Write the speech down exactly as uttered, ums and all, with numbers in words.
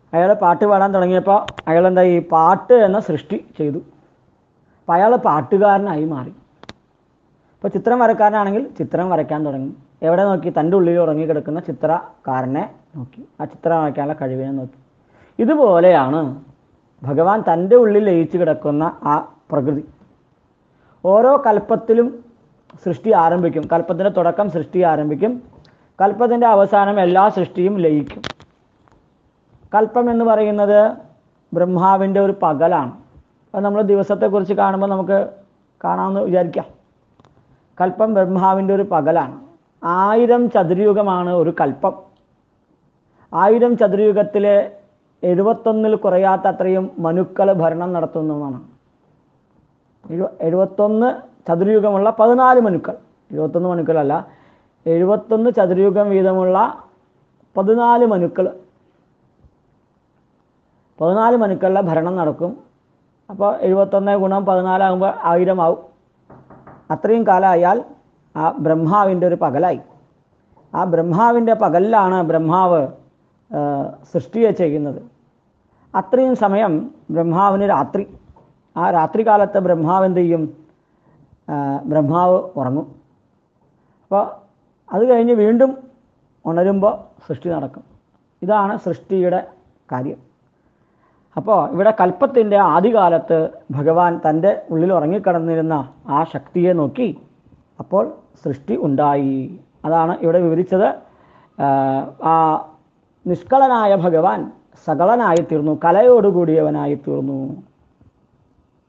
അയാൾ പാട്ട് പാടാൻ തുടങ്ങിയപ്പോൾ അയാൾ എന്താ ഈ പാട്ട് എന്ന സൃഷ്ടി ചെയ്തു. അപ്പോൾ അയാൾ പാട്ടുകാരനായി മാറി. ഇപ്പോൾ ചിത്രം വരക്കാരനാണെങ്കിൽ ചിത്രം വരയ്ക്കാൻ തുടങ്ങി. എവിടെ നോക്കി? തൻ്റെ ഉള്ളിൽ ഉറങ്ങിക്കിടക്കുന്ന ചിത്രകാരനെ നോക്കി, ആ ചിത്രം വരയ്ക്കാനുള്ള കഴിവിനെ നോക്കി. ഇതുപോലെയാണ് ഭഗവാൻ തൻ്റെ ഉള്ളിൽ ലയിച്ചു കിടക്കുന്ന ആ പ്രകൃതി. ഓരോ കൽപ്പത്തിലും സൃഷ്ടി ആരംഭിക്കും. കൽപ്പത്തിൻ്റെ തുടക്കം സൃഷ്ടി ആരംഭിക്കും, കൽപ്പത്തിൻ്റെ അവസാനം എല്ലാ സൃഷ്ടിയും ലയിക്കും. കൽപ്പം എന്ന് പറയുന്നത് ബ്രഹ്മാവിൻ്റെ ഒരു പകലാണ്. അത് നമ്മൾ ദിവസത്തെക്കുറിച്ച് കാണുമ്പോൾ നമുക്ക് കാണാമെന്ന് വിചാരിക്കാം. കൽപ്പം ബ്രഹ്മാവിൻ്റെ ഒരു പകലാണ്. ആയിരം ചതുരയുഗമാണ് ഒരു കൽപ്പം. ആയിരം ചതുരയുഗത്തിലെ എഴുപത്തൊന്നിൽ കുറയാത്ത അത്രയും മനുക്കൾ ഭരണം നടത്തുന്നതാണ്. എഴു എഴുപത്തൊന്ന് ചതുരയുഗമുള്ള പതിനാല് മനുക്കൾ, എഴുപത്തൊന്ന് മനുക്കളല്ല, എഴുപത്തൊന്ന് ചതുരയുഗം വീതമുള്ള പതിനാല് മനുക്കൾ, പതിനാല് മനുക്കളുടെ ഭരണം നടക്കും. അപ്പോൾ എഴുപത്തൊന്ന് ഗുണം പതിനാലാകുമ്പോൾ ആയിരം ആവും. അത്രയും കാലമായാൽ ആ ബ്രഹ്മാവിൻ്റെ ഒരു പകലായി. ആ ബ്രഹ്മാവിൻ്റെ പകലിലാണ് ബ്രഹ്മാവ് സൃഷ്ടിയെ ചെയ്യുന്നത്. അത്രയും സമയം ബ്രഹ്മാവിന് രാത്രി. ആ രാത്രി കാലത്ത് ബ്രഹ്മാവ് എന്ത് ചെയ്യും? ബ്രഹ്മാവ് ഉറങ്ങും. അപ്പോൾ അത് കഴിഞ്ഞ് വീണ്ടും ഉണരുമ്പോൾ സൃഷ്ടി നടക്കും. ഇതാണ് സൃഷ്ടിയുടെ കാര്യം. അപ്പോൾ ഇവിടെ കൽപ്പത്തിൻ്റെ ആദ്യകാലത്ത് ഭഗവാൻ തൻ്റെ ഉള്ളിൽ ഉറങ്ങിക്കിടന്നിരുന്ന ആ ശക്തിയെ നോക്കി അപ്പോൾ സൃഷ്ടി ഉണ്ടായി. അതാണ് ഇവിടെ വിവരിച്ചത്. ആ നിഷ്കളനായ ഭഗവാൻ സകളനായി തീർന്നു, കലയോടുകൂടിയവനായി തീർന്നു.